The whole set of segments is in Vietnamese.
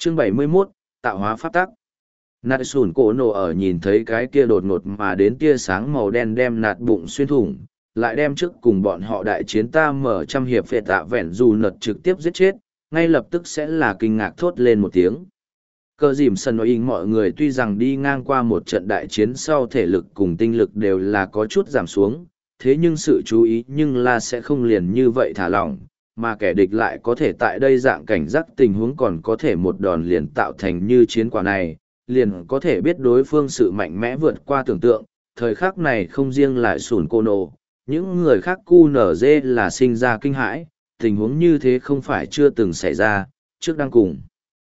Chương 71, tạo hóa pháp tắc. Nạt sủn cổ nổ ở nhìn thấy cái kia đột ngột mà đến tia sáng màu đen đem nạt bụng xuyên thủng, lại đem trước cùng bọn họ đại chiến ta mở trăm hiệp phệ tạ vẹn dù nật trực tiếp giết chết, ngay lập tức sẽ là kinh ngạc thốt lên một tiếng. Cờ dìm sân nói in mọi người tuy rằng đi ngang qua một trận đại chiến sau thể lực cùng tinh lực đều là có chút giảm xuống, thế nhưng sự chú ý nhưng là sẽ không liền như vậy thả lỏng, mà kẻ địch lại có thể tại đây dạng cảnh giác tình huống còn có thể một đòn liền tạo thành như chiến quả này, liền có thể biết đối phương sự mạnh mẽ vượt qua tưởng tượng, thời khắc này không riêng lại sủn cô nổ, những người khác cu nở dê là sinh ra kinh hãi, tình huống như thế không phải chưa từng xảy ra, trước đang cùng.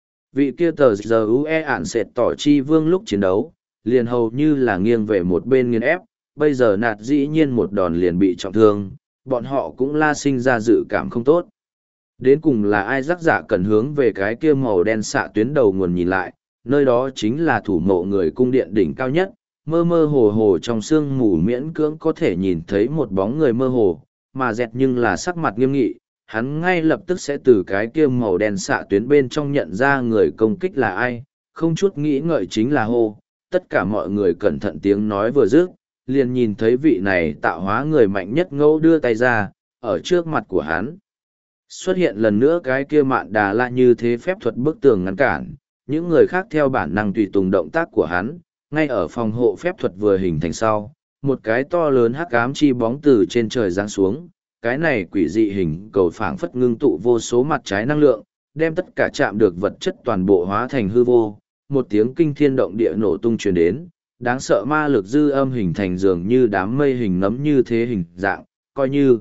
Vị kia tờ giờ UE ản sệt tỏ chi vương lúc chiến đấu, liền hầu như là nghiêng về một bên nghiên ép, bây giờ nạt dĩ nhiên một đòn liền bị trọng thương, bọn họ cũng la sinh ra dự cảm không tốt. Đến cùng là ai rắc giả cần hướng về cái kia màu đen xạ tuyến đầu nguồn nhìn lại, nơi đó chính là thủ mộ người cung điện đỉnh cao nhất, mơ mơ hồ hồ trong sương mù miễn cưỡng có thể nhìn thấy một bóng người mơ hồ, mà dẹt nhưng là sắc mặt nghiêm nghị, hắn ngay lập tức sẽ từ cái kia màu đen xạ tuyến bên trong nhận ra người công kích là ai, không chút nghĩ ngợi chính là hô, tất cả mọi người cẩn thận tiếng nói vừa dứt, liền nhìn thấy vị này tạo hóa người mạnh nhất ngẫu đưa tay ra, ở trước mặt của hắn. Xuất hiện lần nữa cái kia mạn đà la như thế phép thuật bức tường ngăn cản, những người khác theo bản năng tùy tùng động tác của hắn, ngay ở phòng hộ phép thuật vừa hình thành sau, một cái to lớn hắc ám chi bóng từ trên trời giáng xuống, cái này quỷ dị hình cầu phảng phất ngưng tụ vô số mặt trái năng lượng, đem tất cả chạm được vật chất toàn bộ hóa thành hư vô, một tiếng kinh thiên động địa nổ tung truyền đến, đáng sợ ma lực dư âm hình thành dường như đám mây hình nấm như thế hình dạng, coi như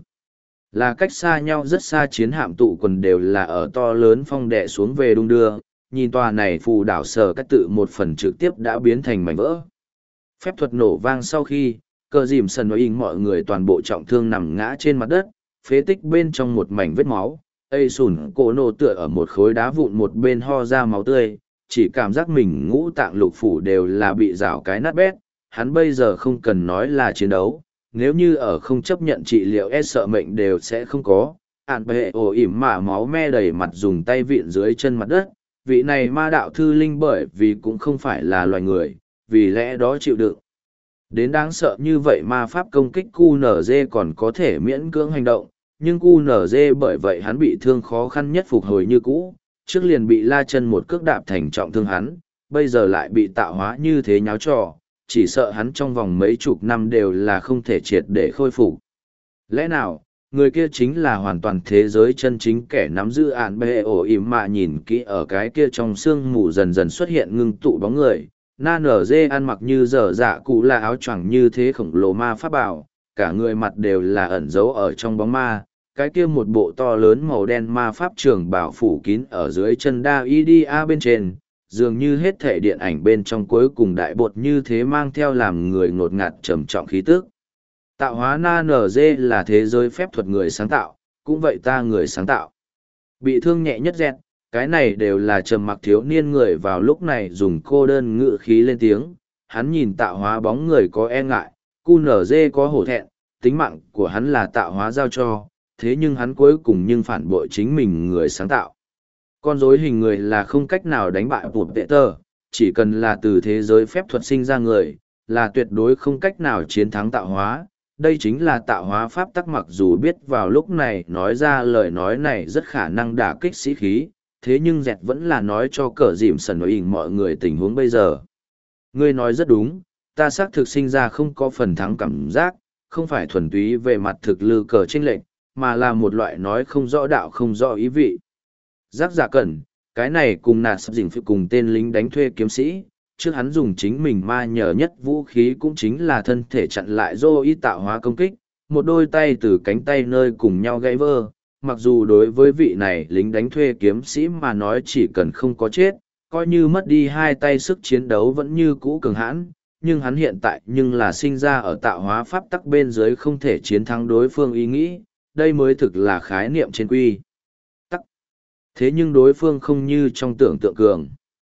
là cách xa nhau rất xa chiến hạm tụ quần đều là ở to lớn phong đè xuống về đung đưa, nhìn tòa này phù đảo sở cách tự một phần trực tiếp đã biến thành mảnh vỡ. Phép thuật nổ vang sau khi, cờ dìm sần nói in mọi người toàn bộ trọng thương nằm ngã trên mặt đất, phế tích bên trong một mảnh vết máu, ây sùn cổ nổ tựa ở một khối đá vụn một bên ho ra máu tươi, chỉ cảm giác mình ngũ tạng lục phủ đều là bị rào cái nát bét, hắn bây giờ không cần nói là chiến đấu, nếu như ở không chấp nhận trị liệu e sợ mệnh đều sẽ không có. Ản bệ ổ ỉm mà máu me đầy mặt dùng tay vịn dưới chân mặt đất, vị này ma đạo thư linh bởi vì cũng không phải là loài người, vì lẽ đó chịu đựng. Đến đáng sợ như vậy ma pháp công kích QNZ còn có thể miễn cưỡng hành động, nhưng QNZ bởi vậy hắn bị thương khó khăn nhất phục hồi như cũ, trước liền bị la chân một cước đạp thành trọng thương hắn, bây giờ lại bị tạo hóa như thế nháo trò, chỉ sợ hắn trong vòng mấy chục năm đều là không thể triệt để khôi phục. Lẽ nào, người kia chính là hoàn toàn thế giới chân chính kẻ nắm giữ ản bệ ổ ỉm mà nhìn kỹ ở cái kia trong sương mù dần dần xuất hiện ngưng tụ bóng người. Na nở dê ăn mặc như dở dạ cụ là áo choàng như thế khổng lồ ma pháp bảo, cả người mặt đều là ẩn giấu ở trong bóng ma, cái kia một bộ to lớn màu đen ma pháp trường bảo phủ kín ở dưới chân đa idia bên trên, dường như hết thể điện ảnh bên trong cuối cùng đại bột như thế mang theo làm người ngột ngạt trầm trọng khí tức. Tạo hóa Na nở dê là thế giới phép thuật người sáng tạo, cũng vậy ta người sáng tạo. Bị thương nhẹ nhất dẹt, cái này đều là trầm mặc thiếu niên người vào lúc này dùng cô đơn ngữ khí lên tiếng, hắn nhìn tạo hóa bóng người có e ngại, QNZ có hổ thẹn, tính mạng của hắn là tạo hóa giao cho, thế nhưng hắn cuối cùng nhưng phản bội chính mình người sáng tạo. Con rối hình người là không cách nào đánh bại một vệ tơ, chỉ cần là từ thế giới phép thuật sinh ra người, là tuyệt đối không cách nào chiến thắng tạo hóa. Đây chính là tạo hóa pháp tắc, mặc dù biết vào lúc này nói ra lời nói này rất khả năng đả kích sĩ khí, thế nhưng dẹt vẫn là nói cho cờ dìm sần nói ỉn mọi người tình huống bây giờ. Ngươi nói rất đúng, ta xác thực sinh ra không có phần thắng cảm giác, không phải thuần túy về mặt thực lư cờ tranh lệch, mà là một loại nói không rõ đạo không rõ ý vị. Giác giả cẩn, cái này cùng nạt sắp dình phụ cùng tên lính đánh thuê kiếm sĩ, trước hắn dùng chính mình ma nhờ nhất vũ khí cũng chính là thân thể chặn lại dô y tạo hóa công kích, một đôi tay từ cánh tay nơi cùng nhau gãy vơ. Mặc dù đối với vị này lính đánh thuê kiếm sĩ mà nói chỉ cần không có chết, coi như mất đi hai tay sức chiến đấu vẫn như cũ cường hãn, nhưng hắn hiện tại nhưng là sinh ra ở tạo hóa pháp tắc bên dưới không thể chiến thắng đối phương ý nghĩ, đây mới thực là khái niệm trên quy tắc. Thế nhưng đối phương không như trong tưởng tượng cường.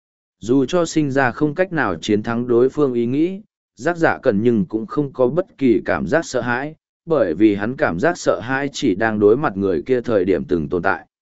Dù cho sinh ra không cách nào chiến thắng đối phương ý nghĩ, giác giả cần nhưng cũng không có bất kỳ cảm giác sợ hãi, bởi vì hắn cảm giác sợ hãi chỉ đang đối mặt người kia thời điểm từng tồn tại.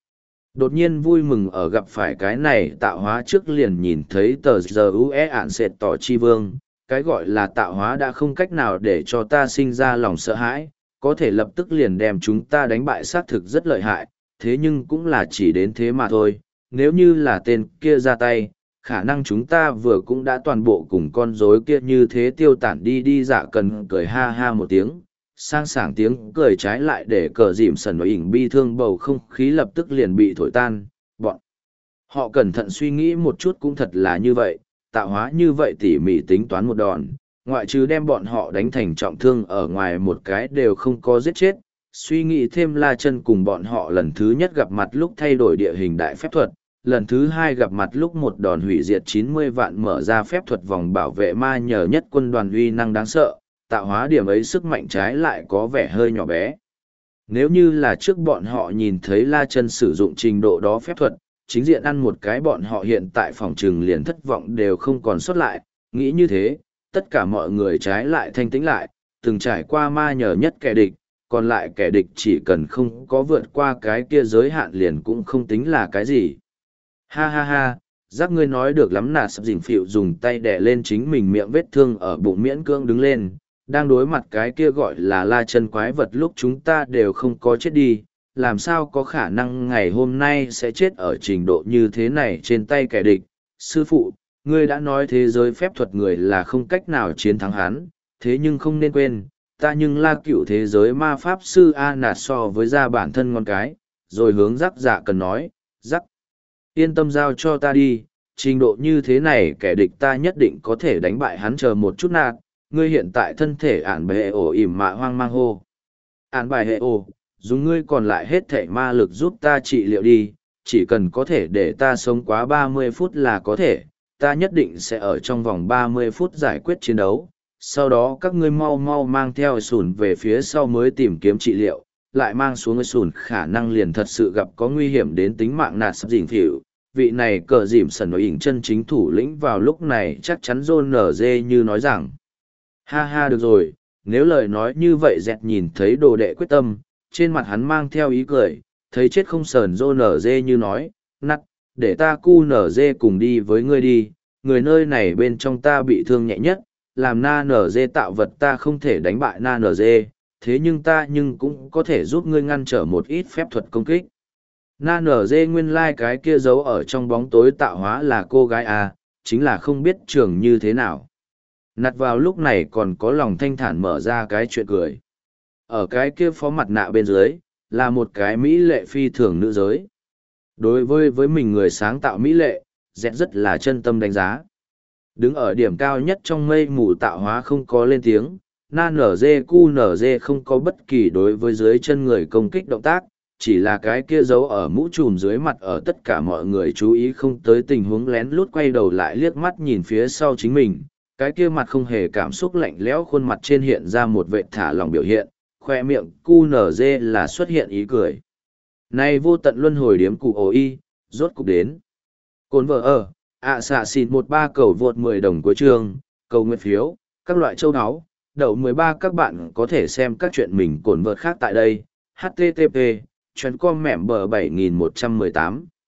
Đột nhiên vui mừng ở gặp phải cái này tạo hóa trước liền nhìn thấy tờ giờ ue ạn sệt tỏ chi vương, cái gọi là tạo hóa đã không cách nào để cho ta sinh ra lòng sợ hãi, có thể lập tức liền đem chúng ta đánh bại xác thực rất lợi hại, thế nhưng cũng là chỉ đến thế mà thôi, nếu như là tên kia ra tay, khả năng chúng ta vừa cũng đã toàn bộ cùng con rối kia như thế tiêu tản đi đi dạ cần cười ha ha một tiếng, sang sảng tiếng cười trái lại để cờ dìm sần và ỉn bi thương bầu không khí lập tức liền bị thổi tan, bọn họ cẩn thận suy nghĩ một chút cũng thật là như vậy, tạo hóa như vậy tỉ mỉ tính toán một đòn, ngoại trừ đem bọn họ đánh thành trọng thương ở ngoài một cái đều không có giết chết, suy nghĩ thêm La Chân cùng bọn họ lần thứ nhất gặp mặt lúc thay đổi địa hình đại phép thuật, lần thứ hai gặp mặt lúc một đòn hủy diệt 90 vạn mở ra phép thuật vòng bảo vệ ma nhờ nhất quân đoàn uy năng đáng sợ, tạo hóa điểm ấy sức mạnh trái lại có vẻ hơi nhỏ bé. Nếu như là trước bọn họ nhìn thấy La Chân sử dụng trình độ đó phép thuật, chính diện ăn một cái bọn họ hiện tại phòng trừng liền thất vọng đều không còn sót lại, nghĩ như thế, tất cả mọi người trái lại thanh tĩnh lại, từng trải qua ma nhờ nhất kẻ địch, còn lại kẻ địch chỉ cần không có vượt qua cái kia giới hạn liền cũng không tính là cái gì. Ha ha ha, giác ngươi nói được lắm nà sập dình phịu dùng tay đè lên chính mình miệng vết thương ở bụng miễn cưỡng đứng lên, đang đối mặt cái kia gọi là La Chân quái vật lúc chúng ta đều không có chết đi, làm sao có khả năng ngày hôm nay sẽ chết ở trình độ như thế này trên tay kẻ địch. Sư phụ, ngươi đã nói thế giới phép thuật người là không cách nào chiến thắng hắn, thế nhưng không nên quên, ta nhưng La Cựu thế giới ma pháp sư A Nạt so với ra bản thân ngon cái, rồi hướng Giác Dạ cần nói, Giác, yên tâm giao cho ta đi, trình độ như thế này kẻ địch ta nhất định có thể đánh bại hắn, chờ một chút nạt, ngươi hiện tại thân thể ản bài hệ ổ ỉm mạ hoang mang hô. Ản bài hệ ổ, dùng ngươi còn lại hết thể ma lực giúp ta trị liệu đi, chỉ cần có thể để ta sống quá 30 phút là có thể, ta nhất định sẽ ở trong vòng 30 phút giải quyết chiến đấu. Sau đó các ngươi mau mau mang theo sùn về phía sau mới tìm kiếm trị liệu, lại mang xuống sùn khả năng liền thật sự gặp có nguy hiểm đến tính mạng nạt sắp dình phỉu. Vị này cờ dìm sần nói ỉn chân chính thủ lĩnh vào lúc này chắc chắn John NG như nói rằng. Ha ha được rồi, nếu lời nói như vậy dẹt nhìn thấy đồ đệ quyết tâm, trên mặt hắn mang theo ý cười, thấy chết không sờn John NG như nói, nắt, để ta cu NG cùng đi với ngươi đi, người nơi này bên trong ta bị thương nhẹ nhất, làm na NG tạo vật ta không thể đánh bại na NG, thế nhưng ta nhưng cũng có thể giúp ngươi ngăn trở một ít phép thuật công kích. Na NG nguyên lai cái kia giấu ở trong bóng tối tạo hóa là cô gái à, chính là không biết trường như thế nào. Nặt vào lúc này còn có lòng thanh thản mở ra cái chuyện cười. Ở cái kia phó mặt nạ bên dưới, là một cái mỹ lệ phi thường nữ giới. Đối với mình người sáng tạo mỹ lệ, dẹt rất là chân tâm đánh giá. Đứng ở điểm cao nhất trong mây mù tạo hóa không có lên tiếng, na nở dê cu nở dê không có bất kỳ đối với dưới chân người công kích động tác, chỉ là cái kia giấu ở mũ trùm dưới mặt ở tất cả mọi người chú ý không tới tình huống lén lút quay đầu lại liếc mắt nhìn phía sau chính mình, cái kia mặt không hề cảm xúc lạnh lẽo khuôn mặt trên hiện ra một vệ thả lòng biểu hiện, khoe miệng cu nở dê là xuất hiện ý cười. Này vô tận luân hồi điếm cụ ổ y, rốt cục đến. Cồn vợ ở, xạ xịt 13 cầu vượt 10 đồng của trường, cầu nguyện phiếu, các loại châu áo, đậu 13 các bạn có thể xem các chuyện mình cồn vợt khác tại đây. HTTP, chuyến com mẻm bờ 7118.